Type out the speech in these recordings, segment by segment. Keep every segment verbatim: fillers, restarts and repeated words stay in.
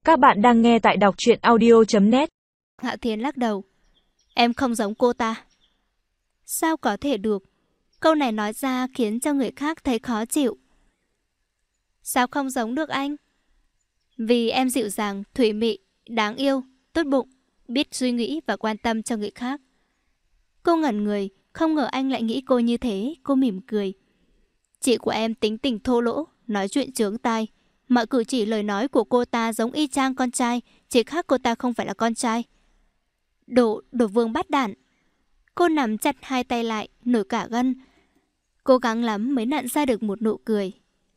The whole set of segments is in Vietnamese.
Các bạn đang nghe tại đọc truyện audio chấm net. Hạo Thiên lắc đầu. Em không giống cô ta. Sao có thể được? Câu này nói ra khiến cho người khác thấy khó chịu. Sao không giống được anh? Vì em dịu dàng, thủy mị, đáng yêu, tốt bụng, biết suy nghĩ và quan tâm cho người khác. Cô ngẩn người, không ngờ anh lại nghĩ cô như thế. Cô mỉm cười. Chị của em tính tình thô lỗ, nói chuyện chướng tai. Mọi cử chỉ lời nói của cô ta giống y chang con trai, chỉ khác cô ta không phải là con trai. Đồ, đồ vương bắt đản. Cô nắm chặt hai tay lại, nổi cả gân. Cố gắng lắm mới nặn ra được một nụ cười.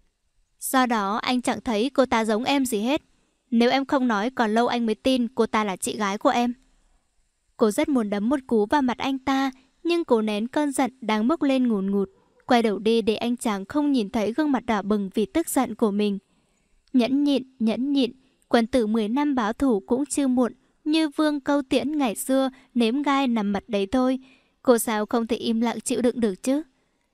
Do đó anh chẳng thấy cô ta giống em gì hết. Nếu em không nói còn lâu anh mới tin cô ta là chị gái của em. Cô rất muốn đấm một cú vào mặt anh ta, nhưng cô nén cơn giận đang bốc lên ngùn ngụt, quay đầu đi để anh chàng không nhìn thấy gương mặt đỏ bừng vì tức giận của mình. Nhẫn nhịn, nhẫn nhịn, quân tử mười năm báo thù cũng chưa muộn. Như vương câu tiễn ngày xưa, nếm gai nằm mặt đấy thôi. Cô sao không thể im lặng chịu đựng được chứ?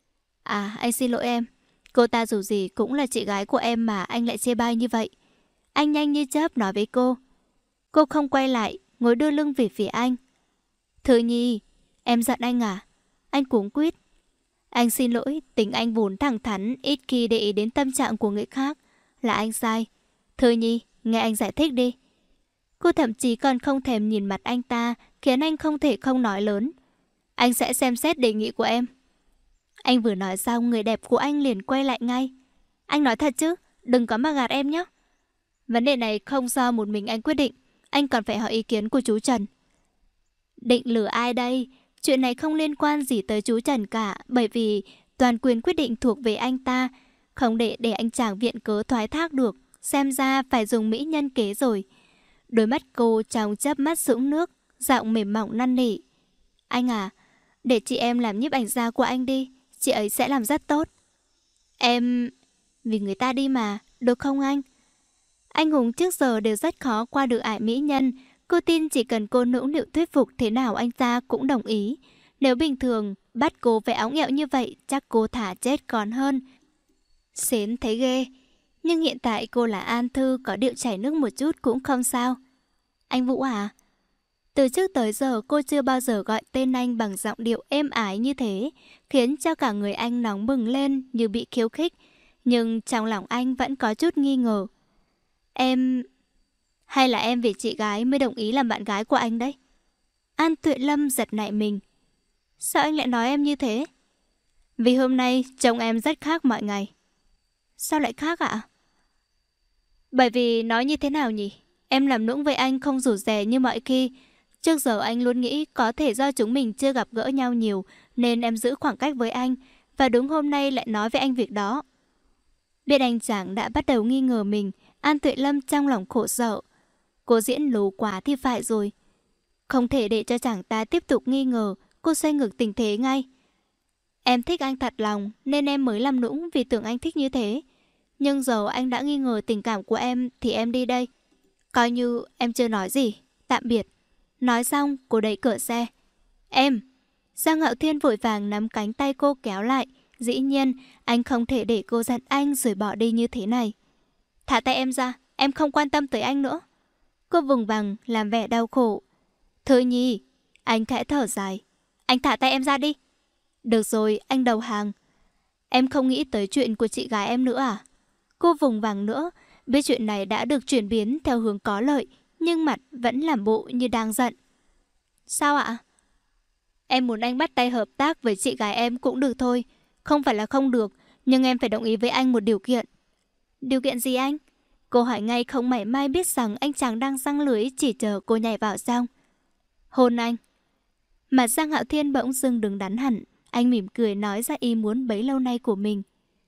À, anh xin lỗi em. Cô ta dù gì cũng là chị gái của em mà anh lại chê bai như vậy. Anh nhanh như chớp nói với cô. Cô không quay lại, ngồi đưa lưng về phía anh. Thư Nhi, em giận anh à? Anh cuống quýt. Anh xin lỗi, tính anh vốn thẳng thắn, ít khi để ý đến tâm trạng của người khác. Là anh sai. Thư Nhi, nghe anh giải thích đi. Cô thậm chí còn không thèm nhìn mặt anh ta, khiến anh không thể không nói lớn. Anh sẽ xem xét đề nghị của em. Anh vừa nói xong, người đẹp của anh liền quay lại ngay. Anh nói thật chứ, đừng có mà gạt em nhé. Vấn đề này không do một mình anh quyết định, anh còn phải hỏi ý kiến của chú Trần. Định lừa ai đây? Chuyện này không liên quan gì tới chú Trần cả, bởi vì toàn quyền quyết định thuộc về anh ta. Không để để anh chàng viện cớ thoái thác được, xem ra phải dùng mỹ nhân kế rồi. Đôi mắt cô trong chớp mắt sũng nước, giọng mềm mỏng năn nỉ. Anh à, để chị em làm nhiếp ảnh gia của anh đi, chị ấy sẽ làm rất tốt. Em... Vì người ta đi mà, được không anh? Anh hùng trước giờ đều rất khó qua được ải mỹ nhân. Cô tin chỉ cần cô nũng nịu thuyết phục thế nào anh ta cũng đồng ý. Nếu bình thường bắt cô phải óng ẹo như vậy, chắc cô thả chết còn hơn. Xến thấy ghê. Nhưng hiện tại cô là An Thư, có điệu chảy nước một chút cũng không sao. Anh Vũ à? Từ trước tới giờ cô chưa bao giờ gọi tên anh bằng giọng điệu êm ái như thế, khiến cho cả người anh nóng bừng lên như bị khiêu khích. Nhưng trong lòng anh vẫn có chút nghi ngờ. Em... Hay là em vì chị gái mới đồng ý làm bạn gái của anh đấy? An Tuệ Lâm giật nảy mình. Sao anh lại nói em như thế? Vì hôm nay trông em rất khác mọi ngày. Sao lại khác ạ? Bởi vì nói như thế nào nhỉ? Em làm nũng với anh không rủ rè như mọi khi. Trước giờ anh luôn nghĩ có thể do chúng mình chưa gặp gỡ nhau nhiều nên em giữ khoảng cách với anh. Và đúng hôm nay lại nói với anh việc đó. Biết anh chàng đã bắt đầu nghi ngờ mình, An Tuệ Lâm trong lòng khổ sở. Cô diễn lố quá thì phải rồi. Không thể để cho chàng ta tiếp tục nghi ngờ. Cô xoay ngược tình thế ngay. Em thích anh thật lòng nên em mới làm nũng vì tưởng anh thích như thế. Nhưng giờ anh đã nghi ngờ tình cảm của em thì em đi đây. Coi như em chưa nói gì. Tạm biệt. Nói xong cô đẩy cửa xe. Em. Giang Hạo Thiên vội vàng nắm cánh tay cô kéo lại. Dĩ nhiên anh không thể để cô giận anh rồi bỏ đi như thế này. Thả tay em ra. Em không quan tâm tới anh nữa. Cô vùng vằng làm vẻ đau khổ. Thư Nhi. Anh khẽ thở dài. Anh thả tay em ra đi. Được rồi, anh đầu hàng. Em không nghĩ tới chuyện của chị gái em nữa à? Cô vùng vằng nữa. Biết chuyện này đã được chuyển biến theo hướng có lợi, nhưng mặt vẫn làm bộ như đang giận. Sao ạ? Em muốn anh bắt tay hợp tác với chị gái em cũng được thôi. Không phải là không được, nhưng em phải đồng ý với anh một điều kiện. Điều kiện gì anh? Cô hỏi ngay không mảy may biết rằng anh chàng đang giăng lưới chỉ chờ cô nhảy vào xong. Hôn anh. Mặt Giang Hạo Thiên bỗng dưng đứng đắn hẳn. Anh mỉm cười nói ra ý muốn bấy lâu nay của mình.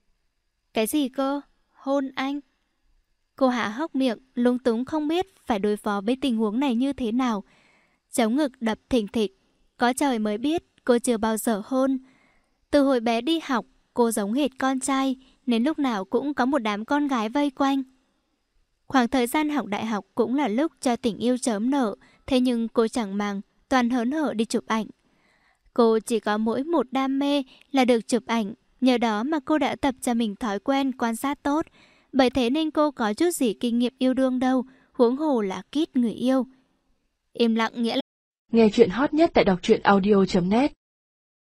Cái gì cơ? Hôn anh? Cô hạ hốc miệng, lung túng không biết phải đối phó với tình huống này như thế nào. Chống ngực đập thình thịch. Có trời mới biết cô chưa bao giờ hôn. Từ hồi bé đi học, cô giống hệt con trai nên lúc nào cũng có một đám con gái vây quanh. Khoảng thời gian học đại học cũng là lúc cho tình yêu chớm nở. Thế nhưng cô chẳng màng, toàn hớn hở đi chụp ảnh. Cô chỉ có mỗi một đam mê là được chụp ảnh. Nhờ đó mà cô đã tập cho mình thói quen quan sát tốt. Bởi thế nên cô có chút gì kinh nghiệm yêu đương đâu. huống hồ là Kit người yêu. Im lặng nghĩa là... Nghe chuyện hot nhất tại đọc truyện audio chấm net